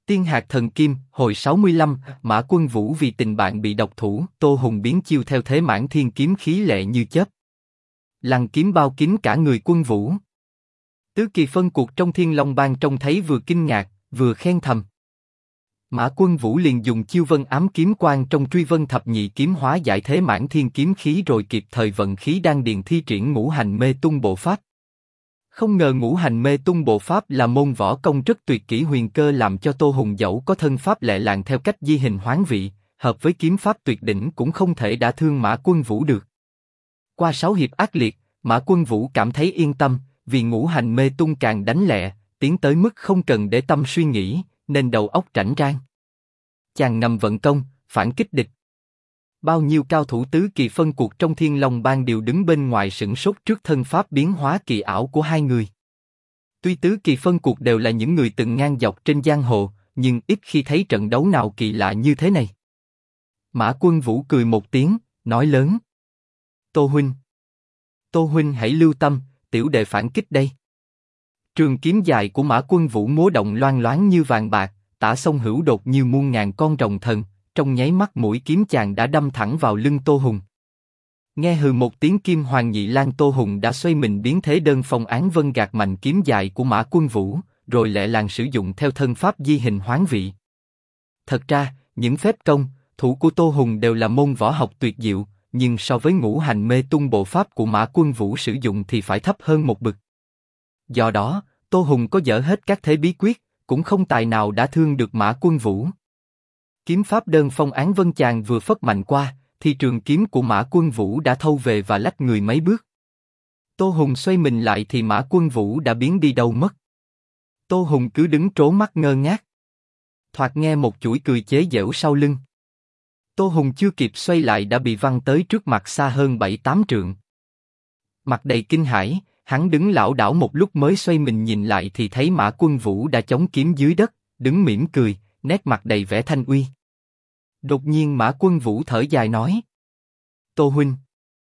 Tiên hạt thần kim, hồi 65, Mã Quân Vũ vì tình bạn bị độc thủ, Tô Hùng biến chiêu theo thế mãn thiên kiếm khí lệ như chớp. Lăng kiếm bao kín cả người Quân Vũ. Tứ kỳ phân cuộc trong Thiên Long Bang trông thấy vừa kinh ngạc, vừa khen thầm. Mã Quân Vũ liền dùng chiêu vân ám kiếm quang trong truy vân thập nhị kiếm hóa giải thế mãn thiên kiếm khí rồi kịp thời vận khí đan điền thi triển ngũ hành mê tung bộ pháp. Không ngờ ngũ hành mê tung bộ pháp là môn võ công rất tuyệt kỹ huyền cơ làm cho Tô Hùng dẫu có thân pháp lẹ làng theo cách di hình hoán vị, hợp với kiếm pháp tuyệt đỉnh cũng không thể đả thương Mã Quân Vũ được. Qua 6 hiệp ác liệt, Mã Quân Vũ cảm thấy yên tâm, vì ngũ hành mê tung càng đánh lẹ, tiến tới mức không cần để tâm suy nghĩ, nên đầu óc rảnh rang. Chàng ngầm vận công, phản kích địch. Bao nhiêu cao thủ tứ kỳ phân cuộc trong Thiên Long Bang đều đứng bên ngoài sửng sốt trước thân pháp biến hóa kỳ ảo của hai người. Tuy tứ kỳ phân cuộc đều là những người từng ngang dọc trên giang hồ, nhưng ít khi thấy trận đấu nào kỳ lạ như thế này. Mã Quân Vũ cười một tiếng, nói lớn. Tô huynh hãy lưu tâm, tiểu đệ phản kích đây. Trường kiếm dài của Mã Quân Vũ múa động loang loáng như vàng bạc, tả sông hữu đột như muôn ngàn con rồng thần, trong nháy mắt mũi kiếm chàng đã đâm thẳng vào lưng Tô Hùng. Nghe hừ một tiếng kim hoàng nhị lang, Tô Hùng đã xoay mình biến thế đơn phong án vân gạt mạnh kiếm dài của Mã Quân Vũ, rồi lẹ làng sử dụng theo thân pháp di hình hoán vị. Thật ra, những phép công, thủ của Tô Hùng đều là môn võ học tuyệt diệu, nhưng so với ngũ hành mê tung bộ pháp của Mã Quân Vũ sử dụng thì phải thấp hơn một bậc. Do đó, Tô Hùng có dở hết các thế bí quyết, cũng không tài nào đã thương được Mã Quân Vũ. Kiếm pháp đơn phong án vân chàng vừa phất mạnh qua, thì trường kiếm của Mã Quân Vũ đã thâu về và lách người mấy bước. Tô Hùng xoay mình lại thì Mã Quân Vũ đã biến đi đâu mất. Tô Hùng cứ đứng trố mắt ngơ ngác. Thoạt nghe một chuỗi cười chế giễu sau lưng. Tô Hùng chưa kịp xoay lại đã bị văng tới trước mặt xa hơn 7-8 trượng. Mặt đầy kinh hãi, hắn đứng lảo đảo một lúc mới xoay mình nhìn lại thì thấy Mã Quân Vũ đã chống kiếm dưới đất, đứng mỉm cười, nét mặt đầy vẻ thanh uy. Đột nhiên Mã Quân Vũ thở dài nói. Tô huynh.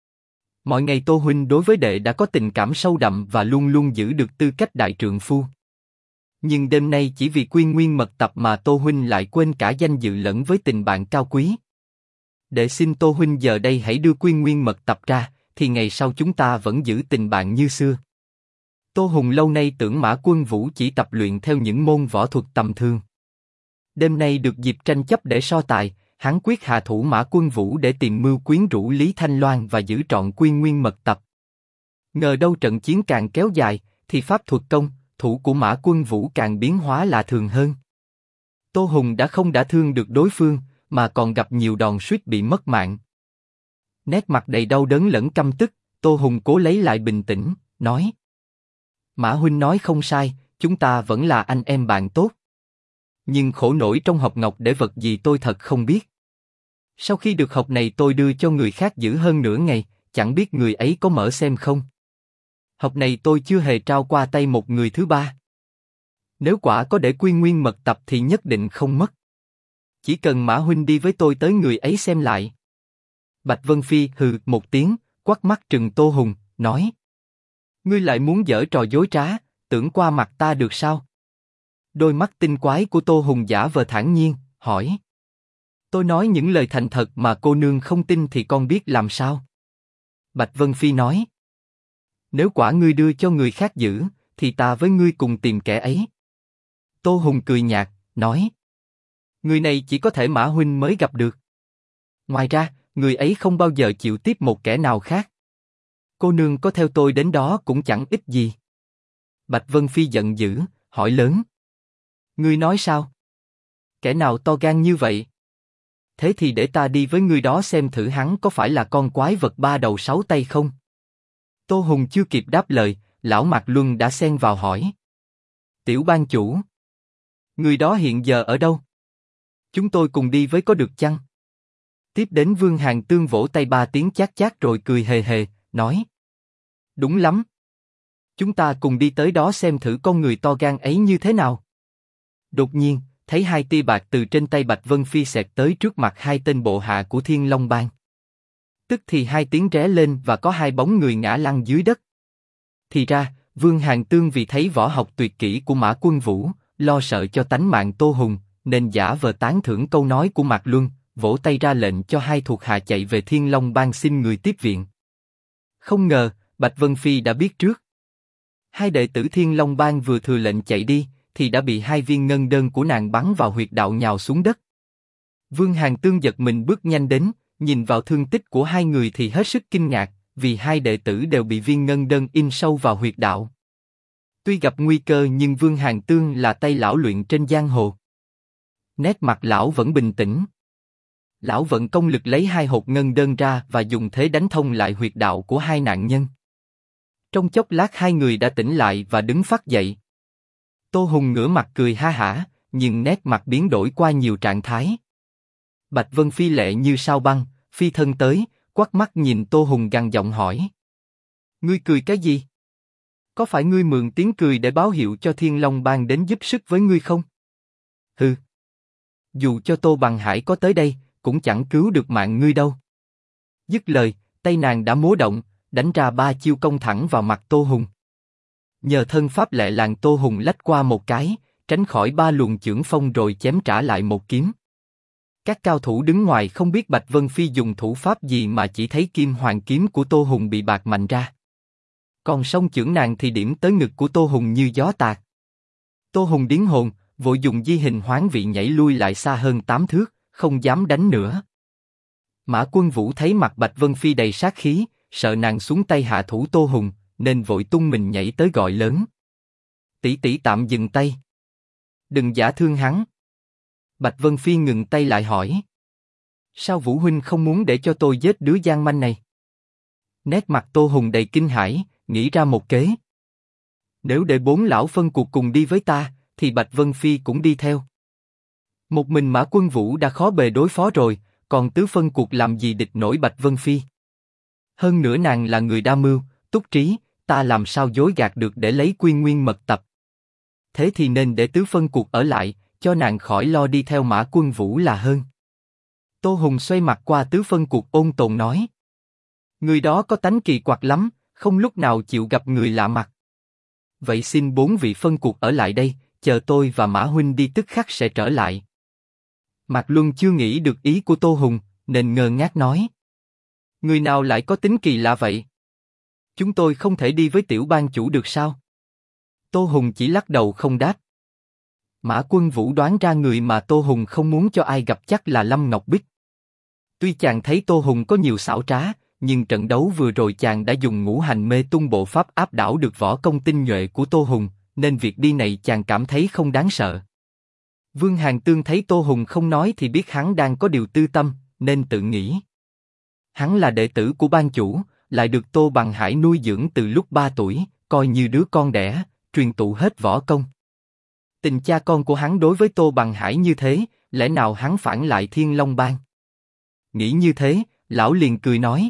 Mọi ngày Tô huynh đối với đệ đã có tình cảm sâu đậm và luôn luôn giữ được tư cách đại trượng phu. Nhưng đêm nay chỉ vì quy nguyên mật tập mà Tô huynh lại quên cả danh dự lẫn với tình bạn cao quý. Đệ xin Tô huynh giờ đây hãy đưa quy nguyên mật tập ra, thì ngày sau chúng ta vẫn giữ tình bạn như xưa. Tô Hùng lâu nay tưởng Mã Quân Vũ chỉ tập luyện theo những môn võ thuật tầm thường. Đêm nay được dịp tranh chấp để so tài, hắn quyết hạ thủ Mã Quân Vũ để tìm mưu quyến rũ Lý Thanh Loan và giữ trọn quy nguyên mật tập. Ngờ đâu trận chiến càng kéo dài, thì pháp thuật công, thủ của Mã Quân Vũ càng biến hóa lạ thường hơn. Tô Hùng đã không đả thương được đối phương, mà còn gặp nhiều đòn suýt bị mất mạng. Nét mặt đầy đau đớn lẫn căm tức, Tô Hùng cố lấy lại bình tĩnh, nói. Mã huynh nói không sai, chúng ta vẫn là anh em bạn tốt. Nhưng khổ nổi trong hộp ngọc để vật gì tôi thật không biết. Sau khi được hộp này tôi đưa cho người khác giữ hơn nửa ngày, chẳng biết người ấy có mở xem không. Hộp này tôi chưa hề trao qua tay một người thứ ba. Nếu quả có để quy nguyên mật tập thì nhất định không mất. Chỉ cần Mã huynh đi với tôi tới người ấy xem lại. Bạch Vân Phi hừ một tiếng, quắt mắt trừng Tô Hùng, nói. Ngươi lại muốn giở trò dối trá, tưởng qua mặt ta được sao? Đôi mắt tinh quái của Tô Hùng giả vờ thản nhiên, hỏi. Tôi nói những lời thành thật mà cô nương không tin thì con biết làm sao? Bạch Vân Phi nói. Nếu quả ngươi đưa cho người khác giữ, thì ta với ngươi cùng tìm kẻ ấy. Tô Hùng cười nhạt, nói. Người này chỉ có thể Mã huynh mới gặp được. Ngoài ra, người ấy không bao giờ chịu tiếp một kẻ nào khác. Cô nương có theo tôi đến đó cũng chẳng ích gì. Bạch Vân Phi giận dữ, hỏi lớn. Ngươi nói sao? Kẻ nào to gan như vậy? Thế thì để ta đi với ngươi đó xem thử hắn có phải là con quái vật 3 đầu 6 tay không? Tô Hùng chưa kịp đáp lời, lão Mạc Luân đã xen vào hỏi. Tiểu ban chủ, người đó hiện giờ ở đâu? Chúng tôi cùng đi với có được chăng? Tiếp đến Vương Hàn Tương vỗ tay 3 tiếng chát chát rồi cười hề hề, nói. Đúng lắm. Chúng ta cùng đi tới đó xem thử con người to gan ấy như thế nào. Đột nhiên, thấy 2 tia bạc từ trên tay Bạch Vân Phi xẹt tới trước mặt 2 tên bộ hạ của Thiên Long Bang. Tức thì 2 tiếng ré lên và có 2 bóng người ngã lăn dưới đất. Thì ra, Vương Hàn Tương vì thấy võ học tuyệt kỹ của Mã Quân Vũ, lo sợ cho tánh mạng Tô Hùng, nên giả vờ tán thưởng câu nói của Mạc Luân, vỗ tay ra lệnh cho hai thuộc hạ chạy về Thiên Long Bang xin người tiếp viện. Không ngờ, Bạch Vân Phi đã biết trước. Hai đệ tử Thiên Long Bang vừa thừa lệnh chạy đi, thì đã bị hai viên ngân đơn của nàng bắn vào huyệt đạo nhào xuống đất. Vương Hàn Tương giật mình bước nhanh đến, nhìn vào thương tích của hai người thì hết sức kinh ngạc, vì hai đệ tử đều bị viên ngân đơn in sâu vào huyệt đạo. Tuy gặp nguy cơ nhưng Vương Hàn Tương là tay lão luyện trên giang hồ. Nét mặt lão vẫn bình tĩnh. Lão vận công lực lấy hai hột ngân đơn ra và dùng thế đánh thông lại huyệt đạo của hai nạn nhân. Trong chốc lát hai người đã tỉnh lại và đứng phắt dậy. Tô Hùng ngửa mặt cười ha hả, nhưng nét mặt biến đổi qua nhiều trạng thái. Bạch Vân Phi lệ như sao băng, phi thân tới, quắt mắt nhìn Tô Hùng gằn giọng hỏi: Ngươi cười cái gì? Có phải ngươi mượn tiếng cười để báo hiệu cho Thiên Long Bang đến giúp sức với ngươi không? Hừ. Dù cho Tô Bằng Hải có tới đây, cũng chẳng cứu được mạng ngươi đâu. Dứt lời, tay nàng đã múa động, đánh ra 3 chiêu công thẳng vào mặt Tô Hùng. Nhờ thân pháp lẹ làng Tô Hùng lách qua một cái, tránh khỏi 3 luồng chưởng phong rồi chém trả lại một kiếm. Các cao thủ đứng ngoài không biết Bạch Vân Phi dùng thủ pháp gì mà chỉ thấy kim hoàng kiếm của Tô Hùng bị bạc mạnh ra. Còn song chưởng nàng thì điểm tới ngực của Tô Hùng như gió tạt. Tô Hùng điếng hồn, vội dùng di hình hoán vị nhảy lui lại xa hơn 8 thước, không dám đánh nữa. Mã Quân Vũ thấy mặt Bạch Vân Phi đầy sát khí, sợ nàng xuống tay hạ thủ Tô Hùng, nên vội tung mình nhảy tới gọi lớn: Tỷ tỷ tạm dừng tay, đừng dã thương hắn. Bạch Vân Phi ngừng tay lại hỏi: Sao Vũ huynh không muốn để cho tôi giết đứa gian manh này? Nét mặt Tô Hùng đầy kinh hãi, nghĩ ra một kế. Nếu để 4 lão phân cuộc cùng đi với ta, thì Bạch Vân Phi cũng đi theo. Một mình Mã Quân Vũ đã khó bề đối phó rồi, còn tứ phân cuộc làm gì địch nổi Bạch Vân Phi? Hơn nữa nàng là người đa mưu, túc trí, ta làm sao dối gạt được để lấy Quy Nguyên mật tập? Thế thì nên để tứ phân cuộc ở lại, cho nàng khỏi lo đi theo Mã Quân Vũ là hơn. Tô Hùng xoay mặt qua tứ phân cuộc ôn tồn nói: Người đó có tánh kỳ quặc lắm, không lúc nào chịu gặp người lạ mặt. Vậy xin 4 vị phân cuộc ở lại đây, chờ tôi và Mã huynh đi tức khắc sẽ trở lại. Mạc Luân chưa nghĩ được ý của Tô Hùng, nên ngơ ngác nói: Người nào lại có tính kỳ lạ vậy? Chúng tôi không thể đi với tiểu ban chủ được sao? Tô Hùng chỉ lắc đầu không đáp. Mã Quân Vũ đoán ra người mà Tô Hùng không muốn cho ai gặp chắc là Lâm Ngọc Bích. Tuy chàng thấy Tô Hùng có nhiều xảo trá, nhưng trận đấu vừa rồi chàng đã dùng ngũ hành mê tung bộ pháp áp đảo được võ công tinh nhuệ của Tô Hùng, nên việc đi này chàng cảm thấy không đáng sợ. Vương Hàn Tương thấy Tô Hùng không nói thì biết hắn đang có điều tư tâm, nên tự nghĩ: Hắn là đệ tử của ban chủ, lại được Tô Bằng Hải nuôi dưỡng từ lúc 3 tuổi, coi như đứa con đẻ, truyền tụ hết võ công. Tình cha con của hắn đối với Tô Bằng Hải như thế, lẽ nào hắn phản lại Thiên Long Bang? Nghĩ như thế, lão liền cười nói: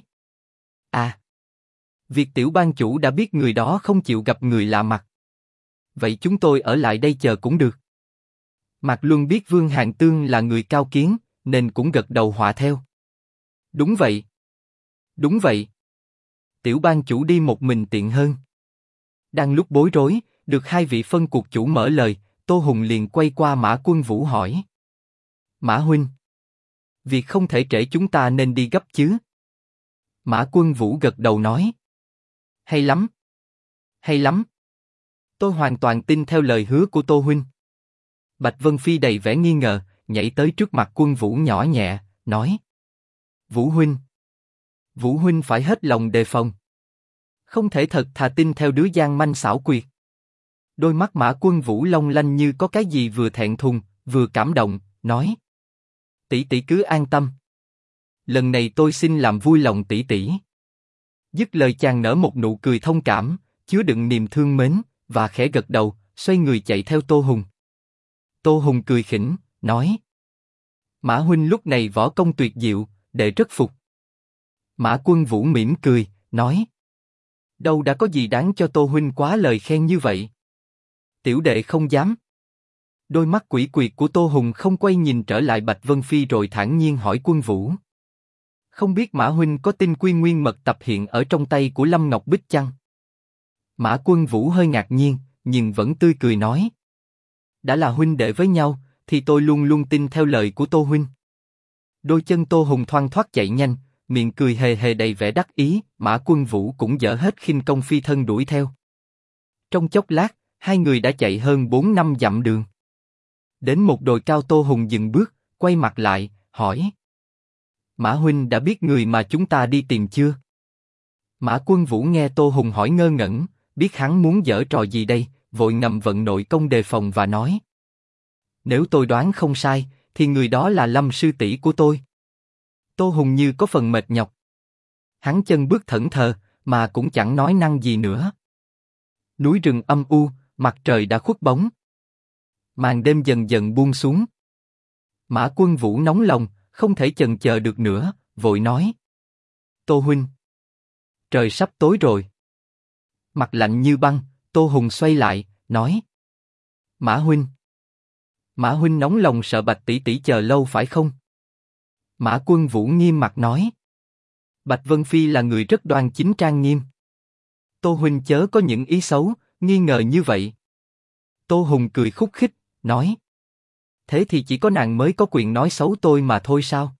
À, việc tiểu ban chủ đã biết người đó không chịu gặp người lạ mặt. Vậy chúng tôi ở lại đây chờ cũng được. Mạc Luân biết Vương Hàn Tương là người cao kiến, nên cũng gật đầu họa theo. Đúng vậy. Đúng vậy. Tiểu ban chủ đi một mình tiện hơn. Đang lúc bối rối, được hai vị phân cuộc chủ mở lời, Tô Hùng liền quay qua Mã Quân Vũ hỏi: Mã huynh, việc không thể trễ chúng ta nên đi gấp chứ? Mã Quân Vũ gật đầu nói: Hay lắm. Hay lắm. Tôi hoàn toàn tin theo lời hứa của Tô huynh. Bạch Vân Phi đầy vẻ nghi ngờ, nhảy tới trước mặt Quân Vũ nhỏ nhẹ, nói: Vũ huynh, Vũ huynh phải hết lòng đề phòng. Không thể thật thà tin theo đứa gian manh xảo quyệt. Đôi mắt Mã Quân Vũ long lanh như có cái gì vừa thẹn thùng, vừa cảm động, nói: Tỷ tỷ cứ an tâm. Lần này tôi xin làm vui lòng tỷ tỷ. Dứt lời chàng nở một nụ cười thông cảm, chứa đựng niềm thương mến, và khẽ gật đầu, xoay người chạy theo Tô Hùng. Tô Hùng cười khỉnh, nói: Mã huynh lúc này võ công tuyệt diệu, đệ rất phục. Mã Quân Vũ mỉm cười, nói: Đâu đã có gì đáng cho Tô huynh quá lời khen như vậy. Tiểu đệ không dám. Đôi mắt quỷ quyệt của Tô Hùng không quay nhìn trở lại Bạch Vân Phi rồi thản nhiên hỏi Quân Vũ: Không biết Mã huynh có tin Quy Nguyên mật tập hiện ở trong tay của Lâm Ngọc Bích chăng? Mã Quân Vũ hơi ngạc nhiên, nhưng vẫn tươi cười nói: Đã là huynh đệ với nhau, thì tôi luôn luôn tin theo lời của Tô huynh. Đôi chân Tô Hùng thoăn thoắt chạy nhanh, miệng cười hề hề đầy vẻ đắc ý. Mã Quân Vũ cũng dở hết khinh công phi thân đuổi theo. Trong chốc lát, hai người đã chạy hơn 4-5 dặm đường. Đến một đồi cao, Tô Hùng dừng bước, quay mặt lại, hỏi: Mã huynh đã biết người mà chúng ta đi tìm chưa? Mã Quân Vũ nghe Tô Hùng hỏi ngơ ngẩn, biết hắn muốn giở trò gì đây, vội ngầm vận nội công đề phòng và nói: Nếu tôi đoán không sai, thì người đó là Lâm sư tỷ của tôi. Tô Hùng như có phần mệt nhọc. Hắn chân bước thẫn thờ, mà cũng chẳng nói năng gì nữa. Núi rừng âm u, mặt trời đã khuất bóng. Màn đêm dần dần buông xuống. Mã Quân Vũ nóng lòng, không thể chần chờ được nữa, vội nói: Tô huynh, trời sắp tối rồi. Mặt lạnh như băng, Tô Hùng xoay lại, nói: Mã huynh nóng lòng sợ Bạch tỷ tỷ chờ lâu phải không? Mã Quân Vũ nghiêm mặt nói: Bạch Vân Phi là người rất đoan chính trang nghiêm. Tô huynh chớ có những ý xấu, nghi ngờ như vậy. Tô Hùng cười khúc khích, nói: Thế thì chỉ có nàng mới có quyền nói xấu tôi mà thôi sao?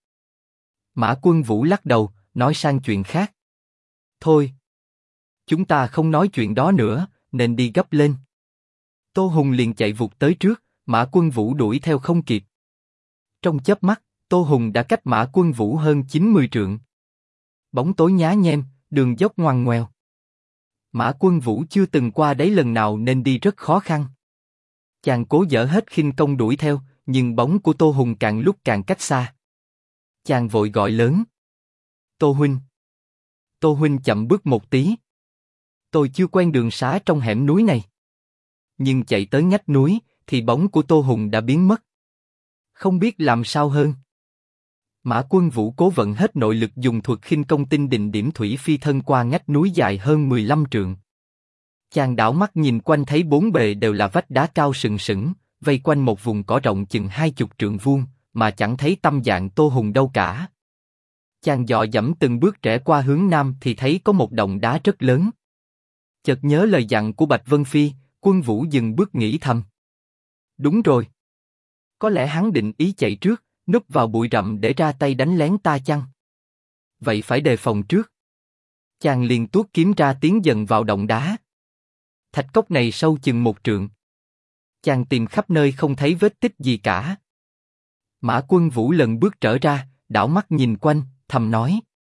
Mã Quân Vũ lắc đầu, nói sang chuyện khác. Thôi, chúng ta không nói chuyện đó nữa, nên đi gấp lên. Tô Hùng liền chạy vụt tới trước, Mã Quân Vũ đuổi theo không kịp. Trong chớp mắt, Tô Hùng đã cách Mã Quân Vũ hơn 90 trượng. Bóng tối nhá nhem, đường dốc ngoằn ngoèo. Mã Quân Vũ chưa từng qua đấy lần nào nên đi rất khó khăn. Chàng cố dở hết khinh công đuổi theo, nhưng bóng của Tô Hùng càng lúc càng cách xa. Chàng vội gọi lớn: Tô huynh! Tô huynh chậm bước một tí. Tôi chưa quen đường xá trong hẻm núi này. Nhưng chạy tới ngách núi, thì bóng của Tô Hùng đã biến mất. Không biết làm sao hơn. Mã Quân Vũ cố vận hết nội lực dùng thuật khinh công tinh định điểm thủy phi thân qua ngách núi dài hơn 15 trượng. Chàng đảo mắt nhìn quanh thấy bốn bề đều là vách đá cao sừng sững, vây quanh một vùng cỏ rộng chừng 20 trượng vuông, mà chẳng thấy tâm dạng Tô Hùng đâu cả. Chàng dọ dẫm từng bước rẽ qua hướng nam thì thấy có một động đá rất lớn. Chợt nhớ lời dặn của Bạch Vân Phi, Quân Vũ dừng bước nghĩ thầm: Đúng rồi. Có lẽ hắn định ý chạy trước, núp vào bụi rậm để ra tay đánh lén ta chăng? Vậy phải đề phòng trước. Chàng liền tuốt kiếm ra tiến dần vào động đá. Thạch cốc này sâu chừng 1 trượng. Chàng tìm khắp nơi không thấy vết tích gì cả. Mã Quân Vũ lần bước trở ra, đảo mắt nhìn quanh, thầm nói: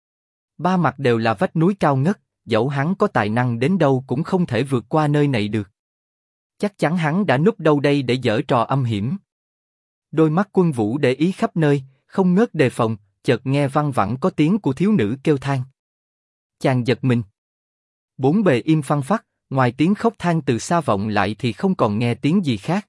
Ba mặt đều là vách núi cao ngất, dẫu hắn có tài năng đến đâu cũng không thể vượt qua nơi này được. Chắc chắn hắn đã núp đâu đây để giở trò âm hiểm. Đôi mắt Quân Vũ để ý khắp nơi, không ngớt đề phòng, chợt nghe văng vẳng có tiếng của thiếu nữ kêu than. Chàng giật mình. Bốn bề im phăng phắc, ngoài tiếng khóc than từ xa vọng lại thì không còn nghe tiếng gì khác.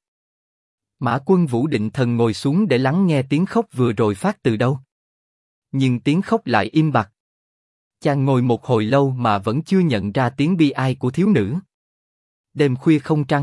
Mã Quân Vũ định thần ngồi xuống để lắng nghe tiếng khóc vừa rồi phát từ đâu. Nhưng tiếng khóc lại im bặt. Chàng ngồi một hồi lâu mà vẫn chưa nhận ra tiếng bi ai của thiếu nữ. Đêm khuya không trăng.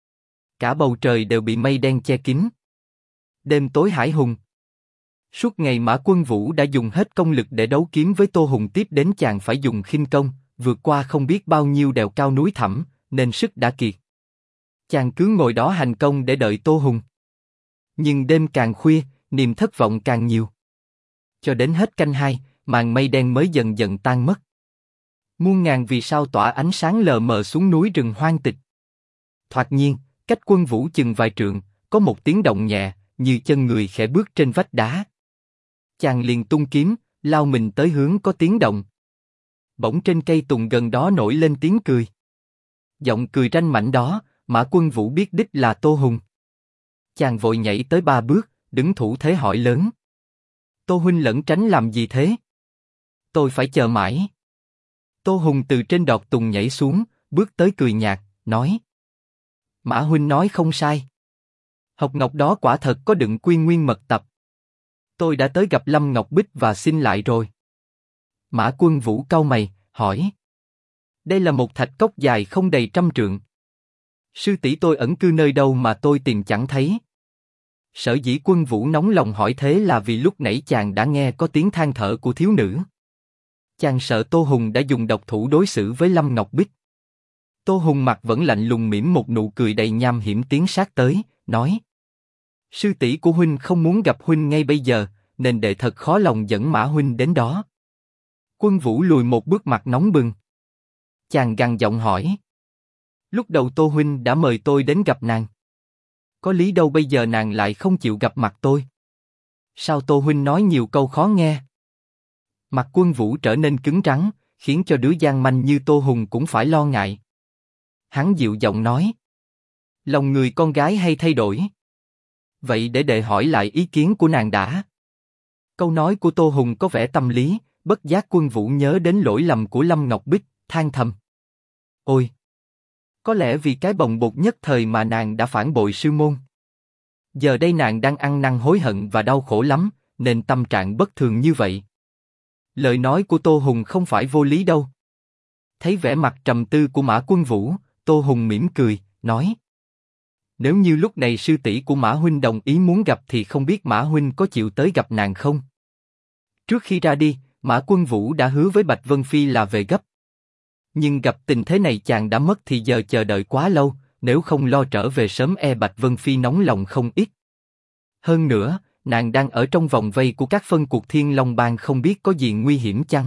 Cả bầu trời đều bị mây đen che kín. Đêm tối hải hùng. Suốt ngày Mã Quân Vũ đã dùng hết công lực để đấu kiếm với Tô Hùng, tiếp đến chàng phải dùng khinh công, vượt qua không biết bao nhiêu đèo cao núi thẳm, nên sức đã kiệt. Chàng cứ ngồi đó hành công để đợi Tô Hùng. Nhưng đêm càng khuya, niềm thất vọng càng nhiều. Cho đến hết canh 2, màn mây đen mới dần dần tan mất. Muôn ngàn vì sao tỏa ánh sáng lờ mờ xuống núi rừng hoang tịch. Thoạt nhiên, cách Quân Vũ chừng vài trượng, có một tiếng động nhẹ, như chân người khẽ bước trên vách đá. Chàng liền tung kiếm, lao mình tới hướng có tiếng động. Bỗng trên cây tùng gần đó nổi lên tiếng cười. Giọng cười ranh mãnh đó, Mã Quân Vũ biết đích là Tô Hùng. Chàng vội nhảy tới 3 bước, đứng thủ thế hỏi lớn: Tô huynh lẩn tránh làm gì thế? Tôi phải chờ mãi. Tô Hùng từ trên đọt tùng nhảy xuống, bước tới cười nhạt, nói: Mã huynh nói không sai. Hộc ngọc đó quả thật có đựng quy nguyên mật tập. Tôi đã tới gặp Lâm Ngọc Bích và xin lại rồi. Mã Quân Vũ cau mày, hỏi: Đây là một thạch cốc dài không đầy 100 trượng. Sư tỷ tôi ẩn cư nơi đâu mà tôi tìm chẳng thấy. Sở dĩ Quân Vũ nóng lòng hỏi thế là vì lúc nãy chàng đã nghe có tiếng than thở của thiếu nữ. Chàng sợ Tô Hùng đã dùng độc thủ đối xử với Lâm Ngọc Bích. Tô Hùng mặt vẫn lạnh lùng mỉm một nụ cười đầy nham hiểm tiến sát tới, nói: Sư tỷ của huynh không muốn gặp huynh ngay bây giờ, nên đệ thật khó lòng dẫn Mã huynh đến đó. Quân Vũ lùi một bước mặt nóng bừng. Chàng gằn giọng hỏi. Lúc đầu Tô huynh đã mời tôi đến gặp nàng. Có lý đâu bây giờ nàng lại không chịu gặp mặt tôi. Sao Tô huynh nói nhiều câu khó nghe? Mặt Quân Vũ trở nên cứng rắn, khiến cho đứa gian manh như Tô Hùng cũng phải lo ngại. Hắn dịu giọng nói. Lòng người con gái hay thay đổi. Vậy để đệ hỏi lại ý kiến của nàng đã. Câu nói của Tô Hùng có vẻ tâm lý, bất giác Quân Vũ nhớ đến lỗi lầm của Lâm Ngọc Bích, than thầm. Ôi! Có lẽ vì cái bồng bột nhất thời mà nàng đã phản bội sư môn. Giờ đây nàng đang ăn năn hối hận và đau khổ lắm, nên tâm trạng bất thường như vậy. Lời nói của Tô Hùng không phải vô lý đâu. Thấy vẻ mặt trầm tư của Mã Quân Vũ, Tô Hùng mỉm cười, nói. Nếu như lúc này sư tỷ của Mã huynh đồng ý muốn gặp thì không biết Mã huynh có chịu tới gặp nàng không? Trước khi ra đi, Mã Quân Vũ đã hứa với Bạch Vân Phi là về gấp. Nhưng gặp tình thế này chàng đã mất thì giờ chờ đợi quá lâu, nếu không lo trở về sớm Bạch Vân Phi nóng lòng không ít. Hơn nữa, nàng đang ở trong vòng vây của các phân cuộc Thiên Long Bang không biết có gì nguy hiểm chăng?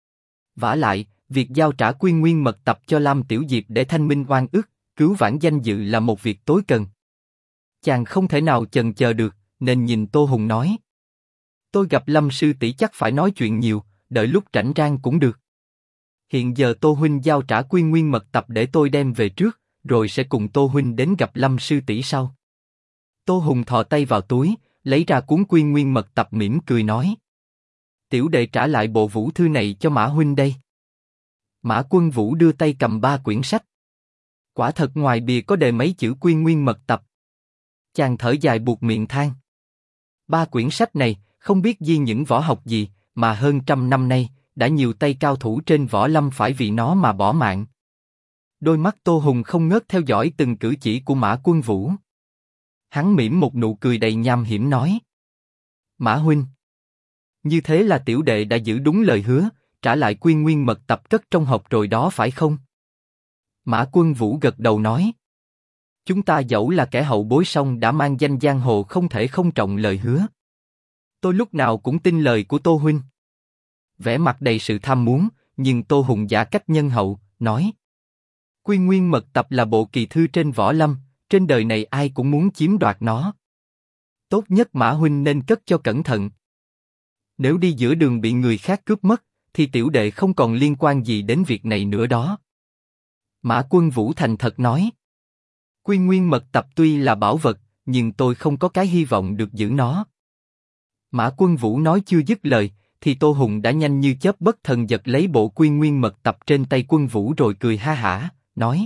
Vả lại, việc giao trả Quy Nguyên mật tập cho Lam Tiểu Diệp để thanh minh oan ức, cứu vãn danh dự là một việc tối cần. Chàng không thể nào chần chờ được, nên nhìn Tô Hùng nói. Tôi gặp Lâm sư tỷ chắc phải nói chuyện nhiều, đợi lúc rảnh rang cũng được. Hiện giờ Tô huynh giao trả Quy Nguyên mật tập để tôi đem về trước, rồi sẽ cùng Tô huynh đến gặp Lâm sư tỷ sau. Tô Hùng thò tay vào túi, lấy ra cuốn Quy Nguyên mật tập mỉm cười nói. Tiểu đệ trả lại bộ vũ thư này cho Mã huynh đây. Mã Quân Vũ đưa tay cầm 3 quyển sách. Quả thật ngoài bìa có đề mấy chữ Quy Nguyên mật tập. Chàng thở dài buột miệng than. 3 quyển sách này, không biết ghi những võ học gì, mà hơn 100 năm nay, đã nhiều tay cao thủ trên võ lâm phải vì nó mà bỏ mạng. Đôi mắt Tô Hùng không ngớt theo dõi từng cử chỉ của Mã Quân Vũ. Hắn mỉm một nụ cười đầy nham hiểm nói. Mã huynh, như thế là tiểu đệ đã giữ đúng lời hứa, trả lại Quy Nguyên mật tập cất trong hộp rồi đó phải không? Mã Quân Vũ gật đầu nói. Chúng ta dẫu là kẻ hậu bối song đã mang danh giang hồ không thể không trọng lời hứa. Tôi lúc nào cũng tin lời của Tô huynh. Vẻ mặt đầy sự tham muốn, nhưng Tô Hùng giả cách nhân hậu, nói. Quy Nguyên mật tập là bộ kỳ thư trên võ lâm, trên đời này ai cũng muốn chiếm đoạt nó. Tốt nhất Mã huynh nên cất cho cẩn thận. Nếu đi giữa đường bị người khác cướp mất, thì tiểu đệ không còn liên quan gì đến việc này nữa đó. Mã Quân Vũ thành thật nói. Quy Nguyên mật tập tuy là bảo vật, nhưng tôi không có cái hy vọng được giữ nó. Mã Quân Vũ nói chưa dứt lời, thì Tô Hùng đã nhanh như chớp bất thần giật lấy bộ Quy Nguyên mật tập trên tay Quân Vũ rồi cười ha hả, nói.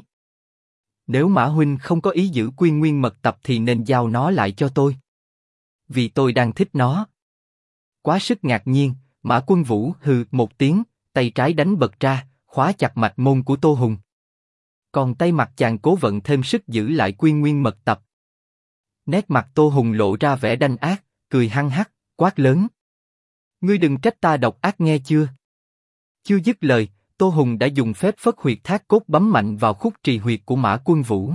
Nếu Mã huynh không có ý giữ Quy Nguyên mật tập thì nên giao nó lại cho tôi. Vì tôi đang thích nó. Quá sức ngạc nhiên, Mã Quân Vũ hừ một tiếng, tay trái đánh bật ra, khóa chặt mạch môn của Tô Hùng. Còn tay mặt chàng cố vận thêm sức giữ lại Quy Nguyên mật tập. Nét mặt Tô Hùng lộ ra vẻ đanh ác, cười hăng hắc, quát lớn. Ngươi đừng trách ta độc ác nghe chưa? Chưa dứt lời, Tô Hùng đã dùng phép phất huyệt thác cốt bấm mạnh vào khúc trì huyệt của Mã Quân Vũ.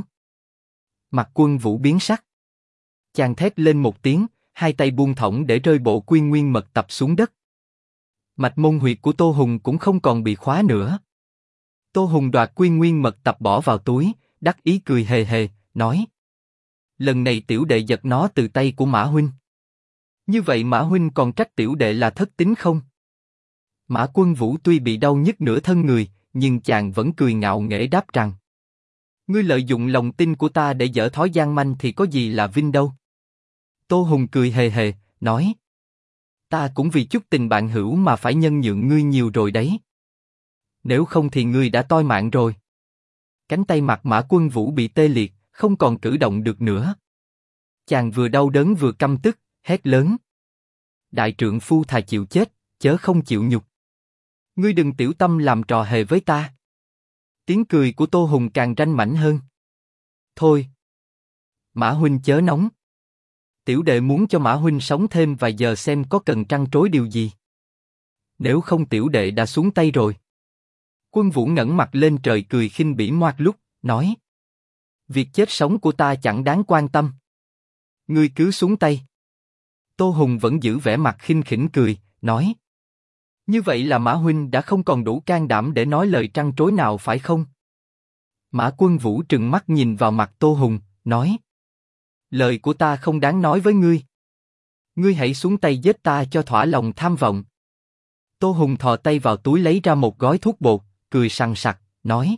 Mặt Quân Vũ biến sắc. Chàng thét lên một tiếng, hai tay buông thõng để rơi bộ Quy Nguyên mật tập xuống đất. Mạch môn huyệt của Tô Hùng cũng không còn bị khóa nữa. Tô Hùng đoạt Quy Nguyên mật tập bỏ vào túi, đắc ý cười hề hề, nói. Lần này tiểu đệ giật nó từ tay của Mã huynh. Như vậy Mã huynh còn trách tiểu đệ là thất tín không? Mã Quân Vũ tuy bị đau nhức nửa thân người, nhưng chàng vẫn cười ngạo nghễ đáp rằng. Ngươi lợi dụng lòng tin của ta để dở thói gian manh thì có gì là vinh đâu. Tô Hùng cười hề hề, nói. Ta cũng vì chút tình bạn hữu mà phải nhân nhượng ngươi nhiều rồi đấy. Nếu không thì ngươi đã toi mạng rồi. Cánh tay mặt Mã Quân Vũ bị tê liệt, không còn cử động được nữa. Chàng vừa đau đớn vừa căm tức, hét lớn. Đại trượng phu thà chịu chết, chớ không chịu nhục. Ngươi đừng tiểu tâm làm trò hề với ta. Tiếng cười của Tô Hùng càng ranh mãnh hơn. Thôi. Mã huynh chớ nóng. Tiểu đệ muốn cho Mã huynh sống thêm vài giờ xem có cần trăn trối điều gì. Nếu không tiểu đệ đã xuống tay rồi. Quân Vũ ngẩng mặt lên trời cười khinh bỉ ngoác lúc, nói. Việc chết sống của ta chẳng đáng quan tâm. Ngươi cứ xuống tay. Tô Hùng vẫn giữ vẻ mặt khinh khỉnh cười, nói. Như vậy là Mã huynh đã không còn đủ can đảm để nói lời trăn trối nào phải không? Mã Quân Vũ trừng mắt nhìn vào mặt Tô Hùng, nói. Lời của ta không đáng nói với ngươi. Ngươi hãy xuống tay giết ta cho thỏa lòng tham vọng. Tô Hùng thò tay vào túi lấy ra một gói thuốc bột, cười sằng sặc, nói.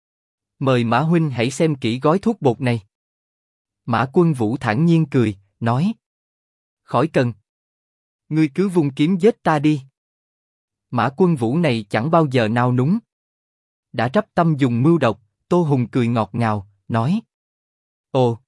Mời Mã huynh hãy xem kỹ gói thuốc bột này. Mã Quân Vũ thản nhiên cười, nói. Khỏi cần. Ngươi cứ vung kiếm giết ta đi. Mã Quân Vũ này chẳng bao giờ nao núng. Đã trắp tâm dùng mưu độc, Tô Hùng cười ngọt ngào, nói. Ồ!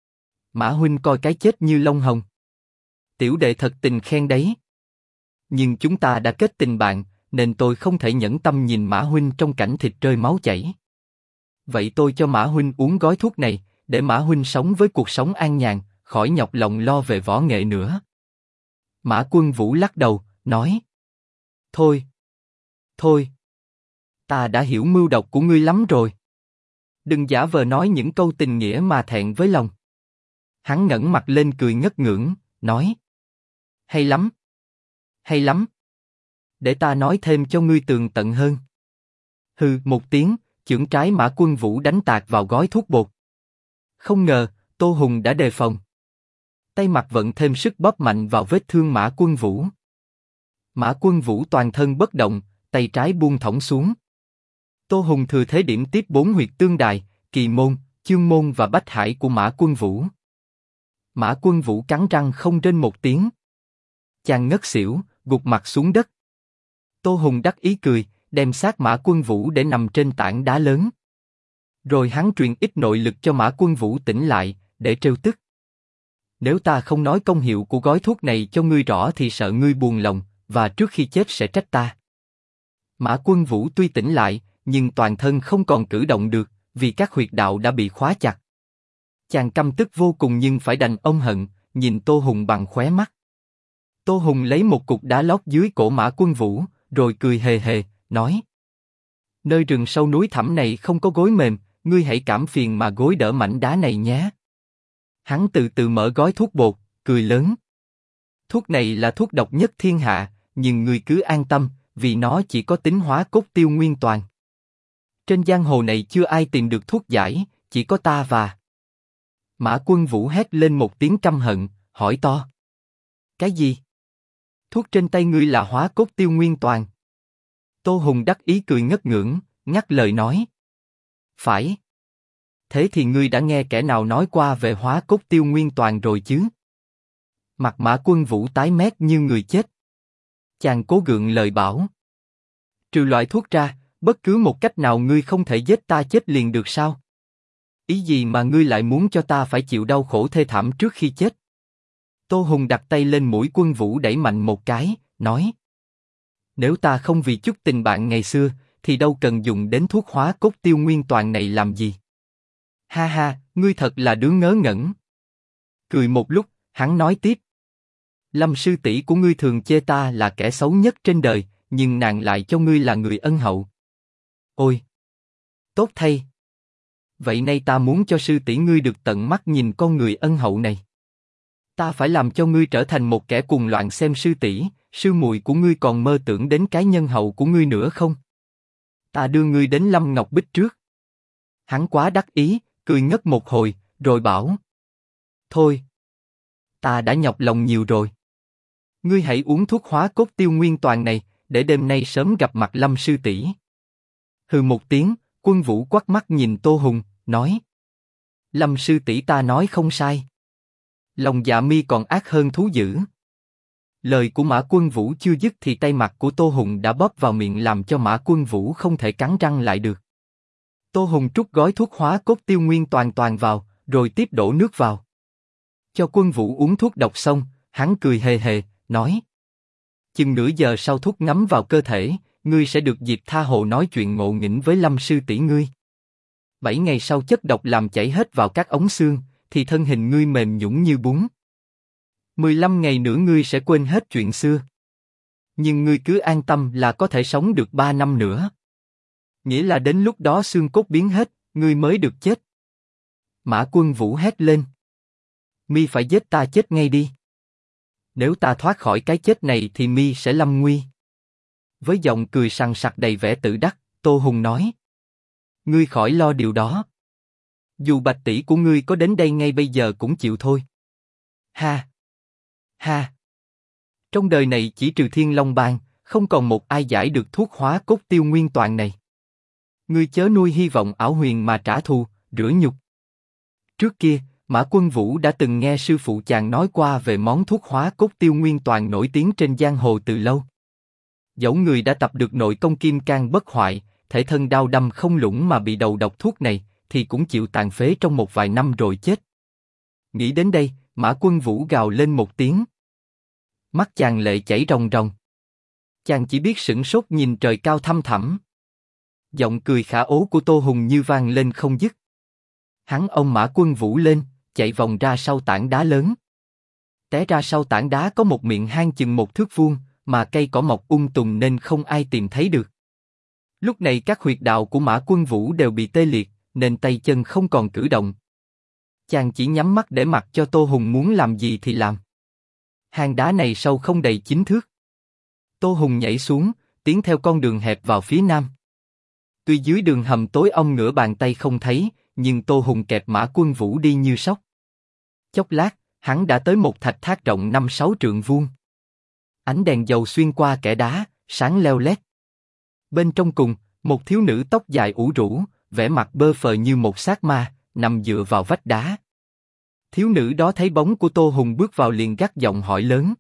Mã huynh coi cái chết như lông hồng. Tiểu đệ thật tình khen đấy. Nhưng chúng ta đã kết tình bạn, nên tôi không thể nhẫn tâm nhìn Mã huynh trong cảnh thịt rơi máu chảy. Vậy tôi cho Mã huynh uống gói thuốc này, để Mã huynh sống với cuộc sống an nhàn, khỏi nhọc lòng lo về võ nghệ nữa. Mã Quân Vũ lắc đầu, nói. Thôi. Thôi. Ta đã hiểu mưu độc của ngươi lắm rồi. Đừng giả vờ nói những câu tình nghĩa mà thẹn với lòng. Hắn ngẩng mặt lên cười ngất ngưỡng, nói. Hay lắm. Hay lắm. Để ta nói thêm cho ngươi tường tận hơn. Hừ một tiếng, chưởng trái Mã Quân Vũ đánh tạt vào gói thuốc bột. Không ngờ, Tô Hùng đã đề phòng. Tay mặt vận thêm sức bóp mạnh vào vết thương Mã Quân Vũ. Mã Quân Vũ toàn thân bất động, tay trái buông thõng xuống. Tô Hùng thừa thế điểm tiếp 4 huyệt tương đài, kỳ môn, chương môn và bách hải của Mã Quân Vũ. Mã Quân Vũ cắn răng không rên một tiếng. Chàng ngất xỉu, gục mặt xuống đất. Tô Hùng đắc ý cười, đem xác Mã Quân Vũ để nằm trên tảng đá lớn. Rồi hắn truyền ít nội lực cho Mã Quân Vũ tỉnh lại, để trêu tức. Nếu ta không nói công hiệu của gói thuốc này cho ngươi rõ thì sợ ngươi buồn lòng, và trước khi chết sẽ trách ta. Mã Quân Vũ tuy tỉnh lại, nhưng toàn thân không còn cử động được, vì các huyệt đạo đã bị khóa chặt. Chàng căm tức vô cùng nhưng phải đành ôm hận, nhìn Tô Hùng bằng khóe mắt. Tô Hùng lấy một cục đá lót dưới cổ Mã Quân Vũ, rồi cười hề hề, nói. Nơi rừng sâu núi thẳm này không có gối mềm, ngươi hãy cảm phiền mà gối đỡ mảnh đá này nhé. Hắn từ từ mở gói thuốc bột, cười lớn. Thuốc này là thuốc độc nhất thiên hạ, nhưng ngươi cứ an tâm, vì nó chỉ có tính hóa cốt tiêu nguyên toàn. Trên giang hồ này chưa ai tìm được thuốc giải, chỉ có ta và... Mã Quân Vũ hét lên một tiếng căm hận, hỏi to. Cái gì? Thuốc trên tay ngươi là hóa cốt tiêu nguyên toàn. Tô Hùng đắc ý cười ngất ngưỡng, ngắt lời nói. Phải. Thế thì ngươi đã nghe kẻ nào nói qua về hóa cốt tiêu nguyên toàn rồi chứ? Mặt Mã Quân Vũ tái mét như người chết. Chàng cố gượng lời bảo. Trừ loại thuốc ra, bất cứ một cách nào ngươi không thể giết ta chết liền được sao? Ý gì mà ngươi lại muốn cho ta phải chịu đau khổ thê thảm trước khi chết? Tô Hùng đặt tay lên mũi Quân Vũ đẩy mạnh một cái, nói. Nếu ta không vì chút tình bạn ngày xưa, thì đâu cần dùng đến thuốc hóa cốt tiêu nguyên toàn này làm gì? Ha ha, ngươi thật là đứa ngớ ngẩn. Cười một lúc, hắn nói tiếp. Lâm sư tỷ của ngươi thường chê ta là kẻ xấu nhất trên đời, nhưng nàng lại cho ngươi là người ân hậu. Ôi! Tốt thay! Vậy nay ta muốn cho sư tỷ ngươi được tận mắt nhìn con người ân hậu này. Ta phải làm cho ngươi trở thành một kẻ cuồng loạn xem sư tỷ, sư muội của ngươi còn mơ tưởng đến cái nhân hậu của ngươi nữa không? Ta đưa ngươi đến Lâm Ngọc Bích trước. Hắn quá đắc ý, cười ngất một hồi, rồi bảo. Thôi! Ta đã nhọc lòng nhiều rồi. Ngươi hãy uống thuốc hóa cốt tiêu nguyên toàn này, để đêm nay sớm gặp mặt Lâm sư tỷ. Hừ một tiếng, Quân Vũ quắt mắt nhìn Tô Hùng, nói. Lâm sư tỷ ta nói không sai. Lòng dạ mi còn ác hơn thú dữ. Lời của Mã Quân Vũ chưa dứt thì tay mặt của Tô Hùng đã bóp vào miệng làm cho Mã Quân Vũ không thể cắn răng lại được. Tô Hùng trút gói thuốc hóa cốt tiêu nguyên toàn vào, rồi tiếp đổ nước vào. Cho Quân Vũ uống thuốc độc xong, hắn cười hề hề, nói. Chừng nửa giờ sau thuốc ngấm vào cơ thể, ngươi sẽ được dịp tha hồ nói chuyện ngộ nghĩnh với Lâm sư tỷ ngươi. 7 ngày sau chất độc làm chảy hết vào các ống xương, thì thân hình ngươi mềm nhũn như bún. 15 ngày nữa ngươi sẽ quên hết chuyện xưa. Nhưng ngươi cứ an tâm là có thể sống được 3 năm nữa. Nghĩa là đến lúc đó xương cốt biến hết, ngươi mới được chết. Mã Quân Vũ hét lên. Mi phải giết ta chết ngay đi. Nếu ta thoát khỏi cái chết này thì Mi sẽ lâm nguy. Với giọng cười sằng sặc đầy vẻ tự đắc, Tô Hùng nói. Ngươi khỏi lo điều đó. Dù bạch tỷ của ngươi có đến đây ngay bây giờ cũng chịu thôi. Ha! Ha! Trong đời này chỉ trừ Thiên Long Bang, không còn một ai giải được thuốc hóa cốt tiêu nguyên toàn này. Ngươi chớ nuôi hy vọng ảo huyền mà trả thù, rửa nhục. Trước kia, Mã Quân Vũ đã từng nghe sư phụ chàng nói qua về món thuốc hóa cốt tiêu nguyên toàn nổi tiếng trên giang hồ từ lâu. Dẫu người đã tập được nội công kim cang bất hoại, thể thân đau đâm không lũng mà bị đầu độc thuốc này, thì cũng chịu tàn phế trong một vài năm rồi chết. Nghĩ đến đây, Mã Quân Vũ gào lên một tiếng. Mắt chàng lệ chảy ròng ròng. Chàng chỉ biết sửng sốt nhìn trời cao thăm thẳm. Giọng cười khả ố của Tô Hùng như vang lên không dứt. Hắn ôm Mã Quân Vũ lên, chạy vòng ra sau tảng đá lớn. Té ra sau tảng đá có một miệng hang chừng 1 thước vuông, mà cây cỏ mọc tùng nên không ai tìm thấy được. Lúc này các huyệt đạo của Mã Quân Vũ đều bị tê liệt, nên tay chân không còn cử động. Chàng chỉ nhắm mắt để mặc cho Tô Hùng muốn làm gì thì làm. Hang đá này sâu không đầy 9 thước. Tô Hùng nhảy xuống, tiến theo con đường hẹp vào phía nam. Tuy dưới đường hầm tối om nửa bàn tay không thấy, nhưng Tô Hùng kẹp Mã Quân Vũ đi như sóc. Chốc lát, hắn đã tới một thạch thác rộng 5-6 trượng vuông. Ánh đèn dầu xuyên qua kẽ đá, sáng leo lét. Bên trong cùng, một thiếu nữ tóc dài ủ rũ, vẻ mặt bơ phờ như một xác ma, nằm dựa vào vách đá. Thiếu nữ đó thấy bóng của Tô Hùng bước vào liền gắt giọng hỏi lớn.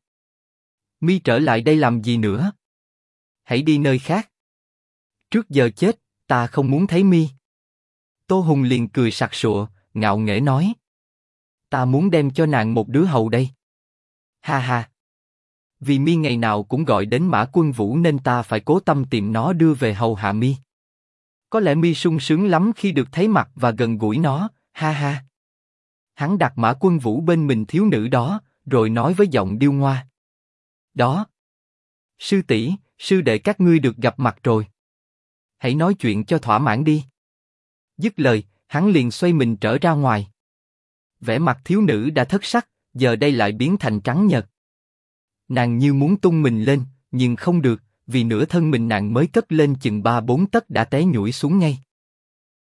Mi trở lại đây làm gì nữa? Hãy đi nơi khác. Trước giờ chết, ta không muốn thấy Mi. Tô Hùng liền cười sặc sụa, ngạo nghễ nói. Ta muốn đem cho nàng một đứa hầu đây. Ha ha. Vì Mi ngày nào cũng gọi đến Mã Quân Vũ nên ta phải cố tâm tìm nó đưa về hầu hạ Mi. Có lẽ Mi sung sướng lắm khi được thấy mặt và gần gũi nó, ha ha. Hắn đặt Mã Quân Vũ bên mình thiếu nữ đó, rồi nói với giọng điêu ngoa. Đó. Sư tỷ, sư đệ các ngươi được gặp mặt rồi. Hãy nói chuyện cho thỏa mãn đi. Dứt lời, hắn liền xoay mình trở ra ngoài. Vẻ mặt thiếu nữ đã thất sắc, giờ đây lại biến thành trắng nhợt. Nàng như muốn tung mình lên, nhưng không được, vì nửa thân mình nàng mới cất lên chừng 3-4 tấc đã té nhũi xuống ngay.